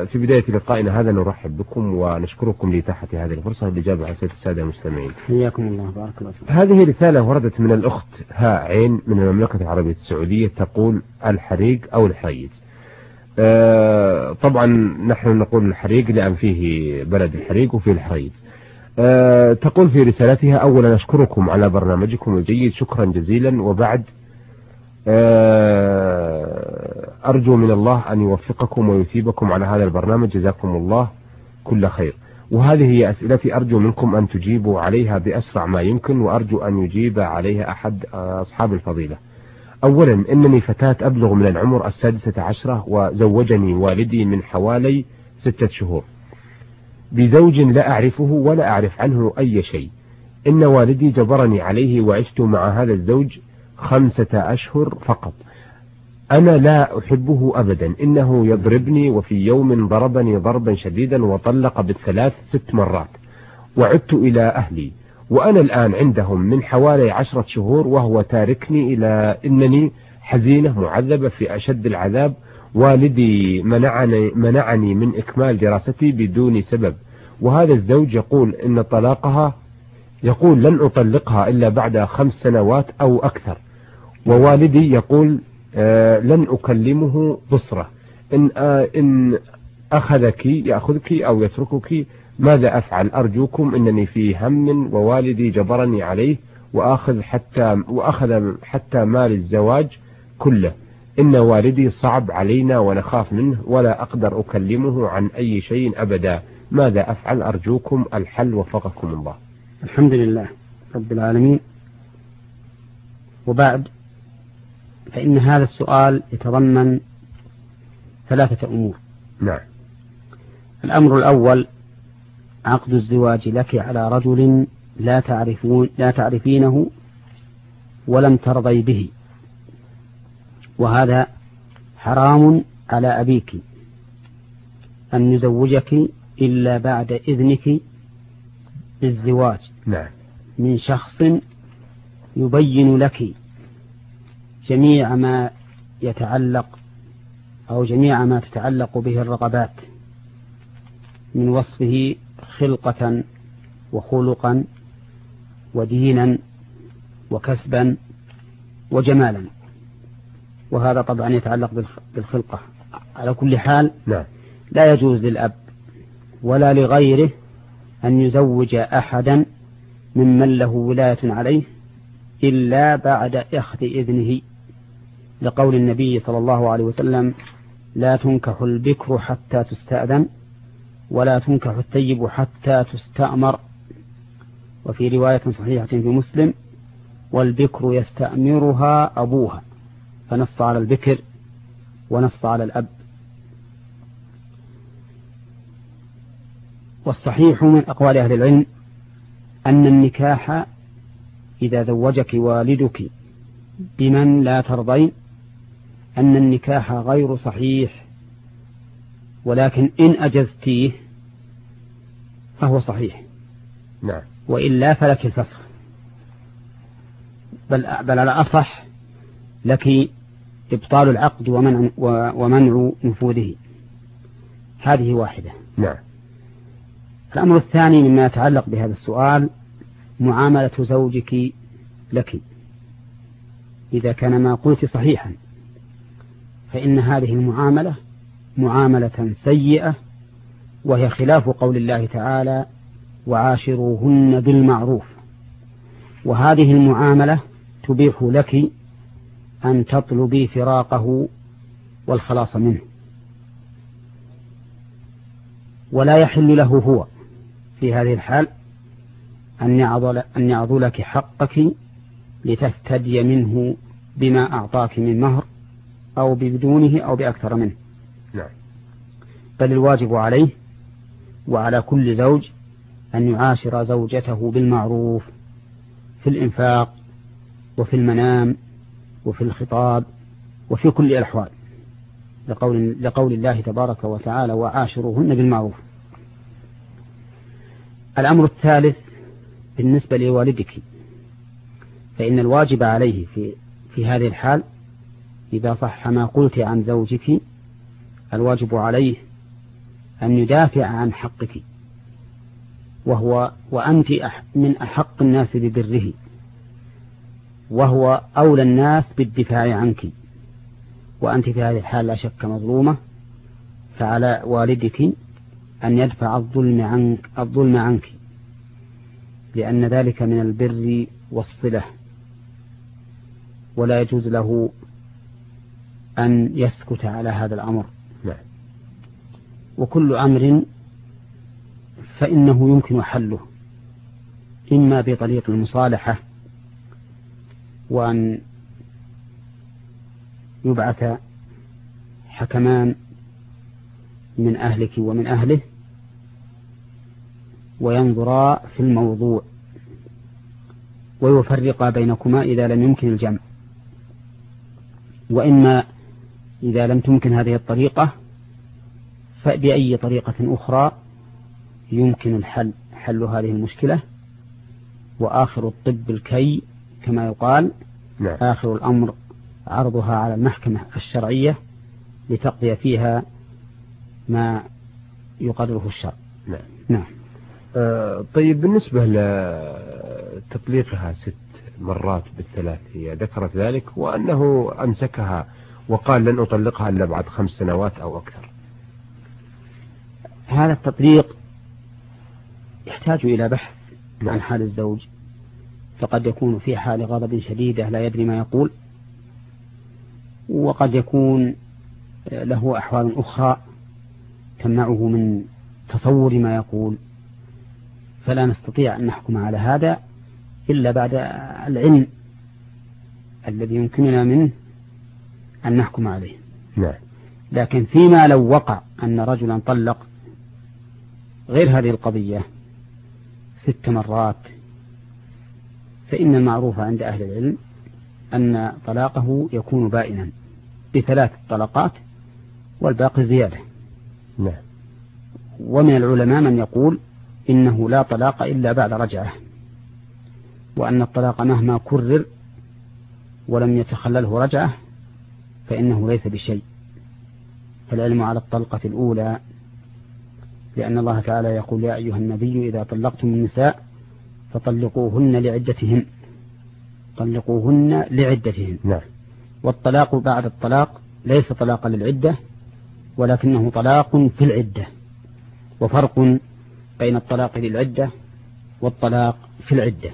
في بداية لقائنا هذا نرحب بكم ونشكركم لإتاحة هذه الفرصة للإجابة على أسئلة السادة المستمعين. حياكم الله، بارك الله فيكم. هذه رسالة وردت من الأخت هاء عين من المملكة العربية السعودية، تقول الحريق أو الحريج. طبعا نحن نقول الحريق لأن فيه بلد الحريق وفيه الحريج. تقول في رسالتها: أولا أشكركم على برنامجكم الجيد، شكرا جزيلا، وبعد أرجو من الله أن يوفقكم ويثيبكم على هذا البرنامج، جزاكم الله كل خير. وهذه هي أسئلتي، أرجو منكم أن تجيبوا عليها بأسرع ما يمكن، وأرجو أن يجيب عليها أحد أصحاب الفضيلة. أولا، إنني فتاة أبلغ من العمر 16 وزوجني والدي من حوالي 6 شهور بزوج لا أعرفه ولا أعرف عنه أي شيء. إن والدي جبرني عليه وعشت مع هذا الزوج 5 أشهر فقط. أنا لا أحبه أبدا، إنه يضربني، وفي يوم ضربني ضربا شديدا وطلق بالثلاث 6 مرات، وعدت إلى أهلي وأنا الآن عندهم من حوالي 10 شهور، وهو تاركني إلى إنني حزينة معذبة في أشد العذاب. والدي منعني من إكمال دراستي بدون سبب، وهذا الزوج يقول إن طلاقها، يقول لن أطلقها إلا بعد 5 سنوات أو أكثر، ووالدي يقول لن أكلمه بصرة، إن أخذك يأخذك أو يتركك، ماذا أفعل؟ أرجوكم، إنني في هم، ووالدي جبرني عليه وأخذ حتى مال الزواج كله. إن والدي صعب علينا ونخاف منه، ولا أقدر أكلمه عن أي شيء أبدا، ماذا أفعل؟ أرجوكم الحل، وفقكم الله. الحمد لله رب العالمين. وبعد، فإن هذا السؤال يتضمن 3 أمور. نعم. الأمر الأول: عقد الزواج لك على رجل لا تعرفينه ولم ترضي به، وهذا حرام على أبيك أن يزوجك إلا بعد إذنك بالزواج. نعم. من شخص يبين لك جميع ما يتعلق أو جميع ما تتعلق به الرغبات من وصفه خلقة وخلقا ودينا وكسبا وجمالا، وهذا طبعا يتعلق بالخلقة. على كل حال لا يجوز للأب ولا لغيره أن يزوج أحدا ممن له ولاية عليه إلا بعد أخذ إذنه، لقول النبي صلى الله عليه وسلم: لا تنكح البكر حتى تستأذن، ولا تنكح الثيب حتى تستأمر. وفي رواية صحيحة في مسلم: والبكر يستأمرها أبوها، فنص على البكر ونص على الأب. والصحيح من أقوال أهل العلم أن النكاح إذا زوجك والدك بمن لا ترضين أن النكاح غير صحيح، ولكن إن أجزتيه فهو صحيح. نعم. وإلا فلك الفسخ، بل على أصح لك إبطال العقد ومنع نفوذه. هذه واحدة. نعم. الأمر الثاني مما يتعلق بهذا السؤال: معاملة زوجك لك. إذا كان ما قلت صحيحا فإن هذه المعاملة معاملة سيئة، وهي خلاف قول الله تعالى: وعاشروهن بالمعروف. وهذه المعاملة تبيح لك أن تطلبي فراقه والخلاص منه، ولا يحل له هو في هذه الحال أن يعضلك حقك لتفتدي منه بما أعطاك من مهر أو بدونه أو بأكثر منه. نعم. بل الواجب عليه وعلى كل زوج أن يعاشر زوجته بالمعروف في الإنفاق وفي المنام وفي الخطاب وفي كل الأحوال، لقول الله تبارك وتعالى: وعاشروهن بالمعروف. الأمر الثالث بالنسبة لوالدك، فإن الواجب عليه في هذه الحال، إذا صح ما قلت عن زوجك، الواجب عليه أن يدافع عن حقك، وأنت من أحق الناس ببره، وهو أولى الناس بالدفاع عنك، وأنت في هذه الحال لا شك مظلومة، فعلى والدك أن يدفع الظلم عنك، لأن ذلك من البر والصلة، ولا يجوز له أن يسكت على هذا الأمر. وكل أمر فإنه يمكن حله، إما بطريق المصالحة، وأن يبعث حكمان من أهلك ومن أهله وينظرا في الموضوع ويفرقا بينكما إذا لم يمكن الجمع، وإما إذا لم تمكن هذه الطريقة فبأي طريقة أخرى يمكن حل هذه المشكلة. وآخر الطب الكي كما يقال. نعم. آخر الأمر عرضها على المحكمة الشرعية لتقضي فيها ما يقرره الشرع. نعم. طيب، بالنسبة لتطليقها 6 مرات بالثلاث، هي ذكرت ذلك وأنه أمسكها وقال لن أطلقها إلا بعد 5 سنوات أو أكثر. هذا التطليق يحتاج إلى بحث عن حال الزوج، فقد يكون في حال غضب شديدة لا يدري ما يقول، وقد يكون له أحوال أخرى تمنعه من تصور ما يقول، فلا نستطيع أن نحكم على هذا إلا بعد العلم الذي يمكننا منه أن نحكم عليه. نعم. لكن فيما لو وقع أن رجلا طلق غير هذه القضية 6 مرات، فإن المعروف عند أهل العلم أن طلاقه يكون بائنا ب3 طلقات والباقي زيادة. نعم. ومن العلماء من يقول إنه لا طلاق إلا بعد رجعة، وأن الطلاق مهما كرر ولم يتخلله رجعة فإنه ليس بشيء، فالعلم على الطلقة الأولى، لأن الله تعالى يقول: يا أيها النبي إذا طلقتم النساء فطلقوهن لعدتهن، طلقوهن لعدتهن. نعم. والطلاق بعد الطلاق ليس طلاقا للعدة، ولكنه طلاق في العدة، وفرق بين الطلاق للعدة والطلاق في العدة.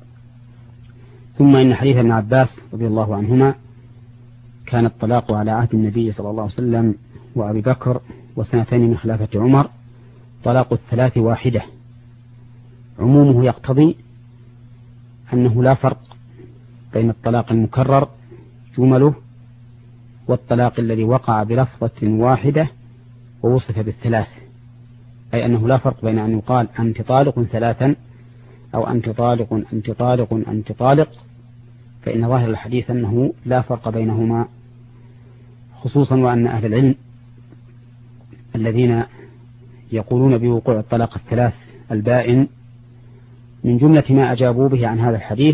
ثم إن حديث ابن عباس رضي الله عنهما: كان الطلاق على عهد النبي صلى الله عليه وسلم وأبي بكر و2 من خلافة عمر طلاق 3 واحدة. عمومه يقتضي أنه لا فرق بين الطلاق المكرر جمله والطلاق الذي وقع بلفظة واحدة ووصف بال3، أي أنه لا فرق بين أن يقال أنت طالق 3 أو أنت طالق أنت طالق أنت طالق، فإن ظاهر الحديث أنه لا فرق بينهما، خصوصا وأن أهل العلم الذين يقولون بوقوع الطلاق 3 البائن من جملة ما أجابوا به عن هذا الحديث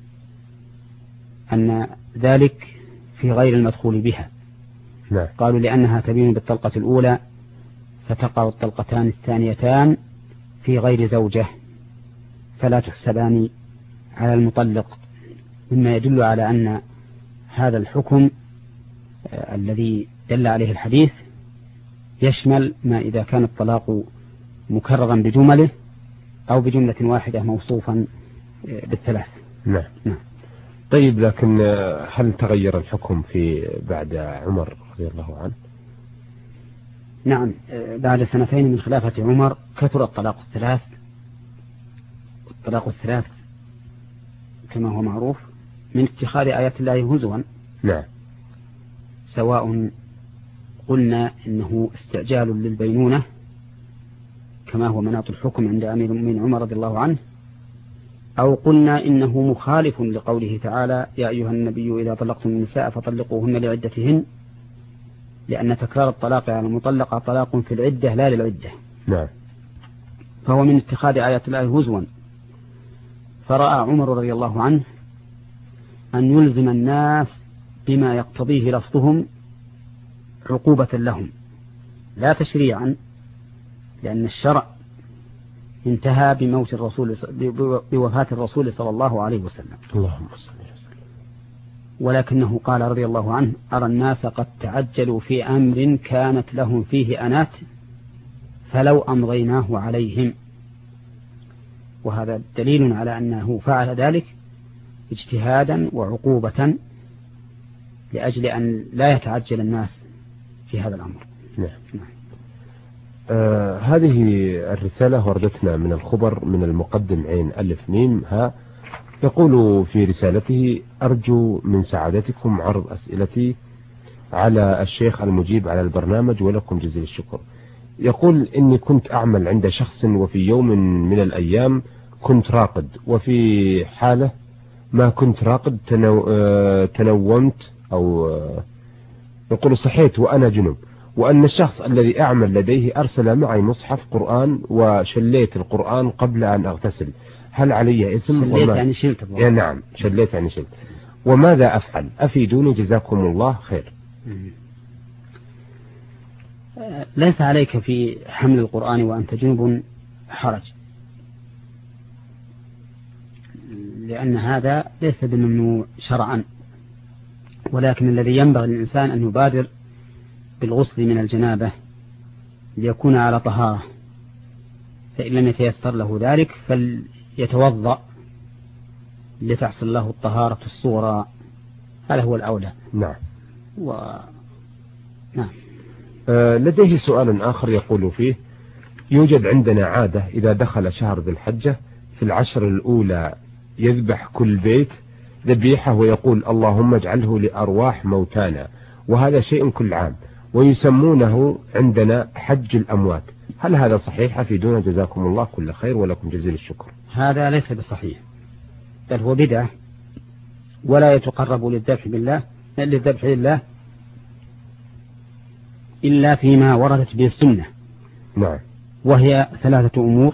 أن ذلك في غير المدخول بها. نعم. قالوا لأنها تبين بالطلقة الأولى فتقع الطلقتان الثانيتان في غير زوجة فلا تحسبان على المطلق، مما يدل على أن هذا الحكم الذي دل عليه الحديث يشمل ما إذا كان الطلاق مكررا بجمله أو بجملة واحدة موصوفا بال3. نعم. نعم. طيب، لكن هل تغير الحكم في بعد عمر رضي الله عنه؟ نعم. بعد 2 من خلافة عمر كثر الطلاق 3، والطلاق 3 كما هو معروف من اتخاذ آيات الله هزوا. نعم. سواء قلنا إنه استعجال للبينونة كما هو مناط الحكم عند أمير المؤمنين عمر رضي الله عنه، أو قلنا إنه مخالف لقوله تعالى: يا أيها النبي إذا طلقتم النساء فطلقوهن لعدتهن، لأن تكرار الطلاق على المطلقة طلاق في العدة لا للعدة. نعم. فهو من اتخاذ آيات الله هزوا، فرأى عمر رضي الله عنه أن يلزم الناس بما يقتضيه لفظهم عقوبة لهم لا تشريعا، لأن الشرع انتهى بموت الرسول بوفاة الرسول صلى الله عليه وسلم. اللهم صل وسلم. ولكنه قال رضي الله عنه: أرى الناس قد تعجلوا في أمر كانت لهم فيه أنات فلو أمضيناه عليهم. وهذا دليل على أنه فعل ذلك اجتهادا وعقوبة لأجل أن لا يتعجل الناس في هذا الأمر. نعم. هذه الرسالة وردتنا من الخبر من المقدم عين ألف ميم ها، يقول في رسالته: أرجو من سعادتكم عرض أسئلتي على الشيخ المجيب على البرنامج ولكم جزيل الشكر. يقول: إني كنت أعمل عند شخص وفي يوم من الأيام كنت راقد، وفي حالة ما كنت راقد تنومت أو يقول صحيت وأنا جنب، وأن الشخص الذي أعمل لديه أرسل معي مصحف قرآن وشليت القرآن قبل أن أغتسل، هل علي إثم؟ شليت يعني شلت. نعم، شليت يعني شلت. وماذا أفعل؟ أفيدوني جزاكم الله خير. ليس عليك في حمل القرآن وأنت جنب حرج، لأن هذا ليس بممنوع شرعا، ولكن الذي ينبغي للإنسان أن يبادر بالغسل من الجنابة ليكون على طهارة، فإن لم يتيسر له ذلك فليتوضأ لتحصل له الطهارة الصغرى، هذا هو الأولى. نعم. نعم. لديه سؤال آخر يقول فيه: يوجد عندنا عادة إذا دخل شهر ذي الحجة في العشر الأولى يذبح كل بيت ذبيحة ويقول اللهم اجعله لأرواح موتانا، وهذا شيء كل عام، ويسمونه عندنا حج الأموات، هل هذا صحيح؟ أفيدونا جزاكم الله كل خير ولكم جزيل الشكر. هذا ليس بصحيح، بل هو بدعة، ولا يتقرب للذبح لله إلا فيما وردت به السنة. نعم. وهي 3 أمور: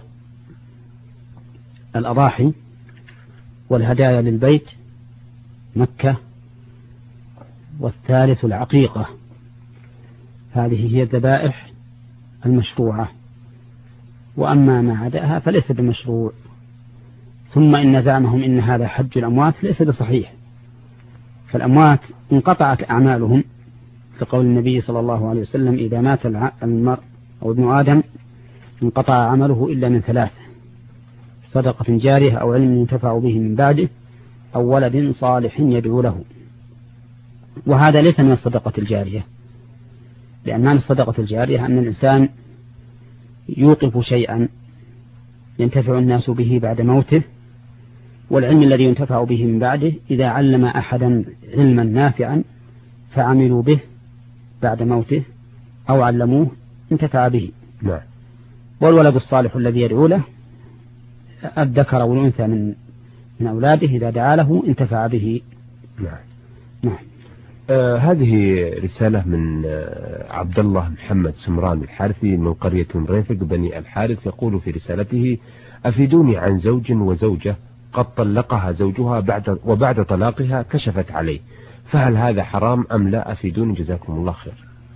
الأضاحي والهدايا للبيت مكة، والثالث العقيقة. هذه هي الذبائح المشروعة، وأما ما عداها فليس بمشروع. ثم إن زعمهم إن هذا حج الأموات ليس بصحيح، فالأموات انقطعت أعمالهم، لقول النبي صلى الله عليه وسلم: إذا مات المرء أو ابن آدم انقطع عمله إلا من 3: صدقة جارية أو علم ينتفع به من بعده أو ولد صالح يدعو له. وهذا ليس من الصدقة الجارية، لأن معنى الصدقة الجارية أن الإنسان يوقف شيئا ينتفع الناس به بعد موته، والعلم الذي ينتفع به من بعده إذا علم أحدا علما نافعا فعملوا به بعد موته أو علموه انتفع به. نعم. والولد الصالح الذي يدعو له الذكر والأنثى من أولاده إذا دعا له انتفع به. نعم. نعم. هذه رسالة من عبد الله محمد سمران الحارثي من قرية ريفق بني الحارث، يقول في رسالته: أفيدوني عن زوج وزوجة قد طلقها زوجها وبعد طلاقها كشفت عليه، فهل هذا حرام أم لا؟ أفيدوني جزاكم الله خير.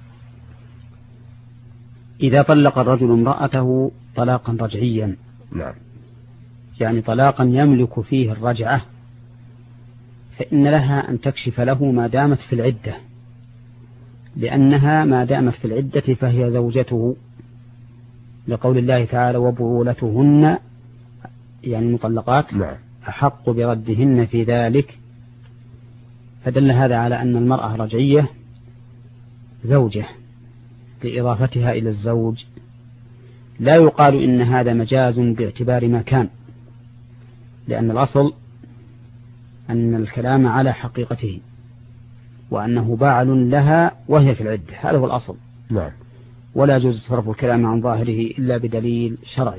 إذا طلق الرجل امرأته طلاقا رجعيا، نعم، يعني طلاقا يملك فيه الرجعة، فإن لها أن تكشف له ما دامت في العدة، لأنها ما دامت في العدة فهي زوجته، لقول الله تعالى: وبعولتهن يعني المطلقات نعم أحق بردهن في ذلك. فدل هذا على أن المرأة رجعية زوجة لإضافتها إلى الزوج، لا يقال إن هذا مجاز باعتبار ما كان، لأن الأصل أن الكلام على حقيقته وأنه باعل لها وهي في العدة، هذا هو الأصل. نعم. ولا يجوز صرف الكلام عن ظاهره إلا بدليل شرعي.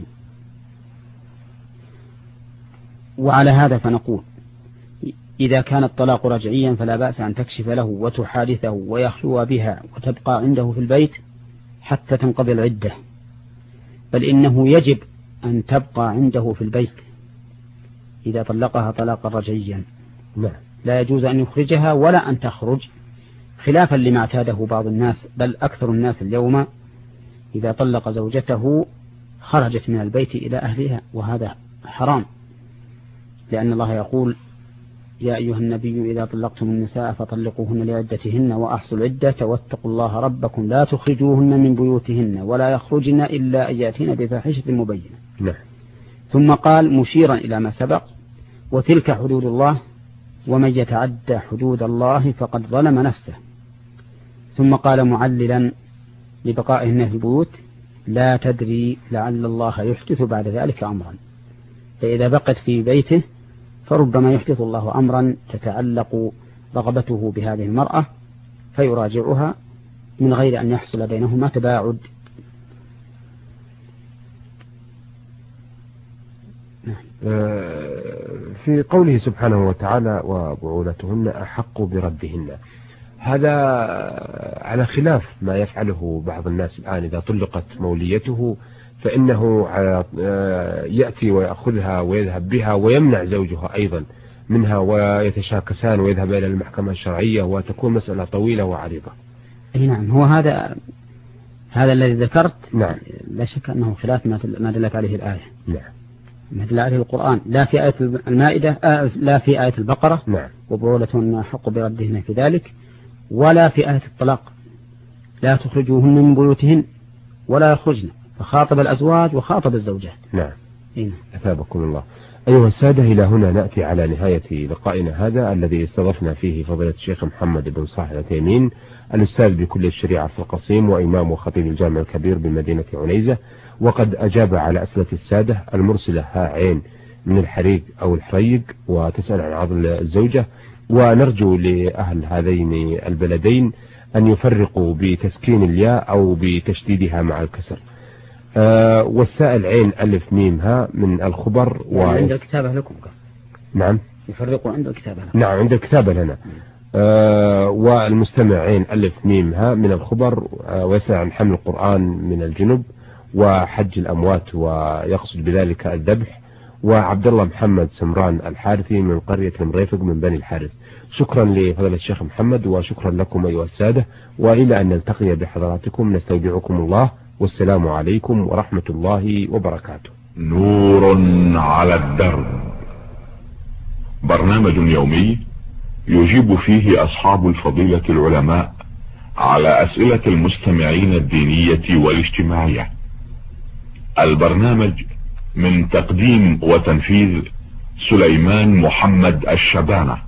وعلى هذا فنقول: إذا كان الطلاق رجعيا فلا بأس أن تكشف له وتحادثه ويخلو بها وتبقى عنده في البيت حتى تنقضي العدة، بل إنه يجب أن تبقى عنده في البيت إذا طلقها طلاقا رجعيا. لا يجوز أن يخرجها ولا أن تخرج، خلافا لما اعتاده بعض الناس، بل أكثر الناس اليوم إذا طلق زوجته خرجت من البيت إلى أهلها، وهذا حرام، لأن الله يقول: يا أيها النبي إذا طلقتم النساء فطلقوهن لعدتهن وأحصوا العدة واتقوا الله ربكم لا تخرجوهن من بيوتهن ولا يخرجن إلا أن يأتين بفاحشة مبينة. ثم قال مشيرا إلى ما سبق: وتلك حدود الله ومن يتعدى حدود الله فقد ظلم نفسه. ثم قال معللا لبقائهن في البيوت: لا تدري لعل الله يحدث بعد ذلك أمرا. فإذا بقت في بيته فربما يحدث الله أمرا تتعلق رغبته بهذه المرأة فيراجعها من غير أن يحصل بينهما تباعد. في قوله سبحانه وتعالى: وبعولتهن أحق بردهن، هذا على خلاف ما يفعله بعض الناس الآن. إذا طلقت موليته فإنه يأتي ويأخذها ويذهب بها ويمنع زوجها أيضا منها، ويتشاكسان ويذهب إلى المحكمة الشرعية، وتكون مسألة طويلة وعريضة. نعم، هو هذا الذي ذكرت. نعم. لا شك أنه خلاف ما دلت عليه الآية. نعم. ما دل عليه القرآن، لا في آية المائدة، لا في آية البقرة. نعم. وبعولتهن حق بردهن في ذلك، ولا في آية الطلاق: لا تخرجوهن من بيوتهن ولا يخرجن، فخاطب الأزواج وخاطب الزوجات. نعم. أثابكم الله. أيها السادة، إلى هنا نأتي على نهاية لقائنا هذا الذي استضفنا فيه فضيلة الشيخ محمد بن صالح العثيمين، الأستاذ بكلية الشريعة في القصيم وإمام وخطيب الجامع الكبير بمدينة عنيزة، وقد أجاب على أسئلة السادة المرسلة عين من الحريق أو الحريق وتسأل عن عضل الزوجة، ونرجو لأهل هذين البلدين أن يفرقوا بتسكين الياء أو بتشديدها مع الكسر. والسائل عين ألف ميم ها من الخبر عند الكتابة لكم. نعم، يفرقوا عند الكتابة لكم. نعم، عند الكتابة لنا. والمستمع عين ألف ميم ها من الخبر ويسأل عن حمل القرآن من الجنب وحج الأموات ويقصد بذلك الذبح. وعبد الله محمد سمران الحارثي من قرية المريفق من بني الحارث. شكرا لفضيلة الشيخ محمد، وشكرا لكم أيها السادة، وإلى أن نلتقي بحضراتكم نستودعكم الله، والسلام عليكم ورحمة الله وبركاته. نور على الدرب، برنامج يومي يجيب فيه أصحاب الفضيلة العلماء على أسئلة المستمعين الدينية والاجتماعية. البرنامج من تقديم وتنفيذ سليمان محمد الشبانة.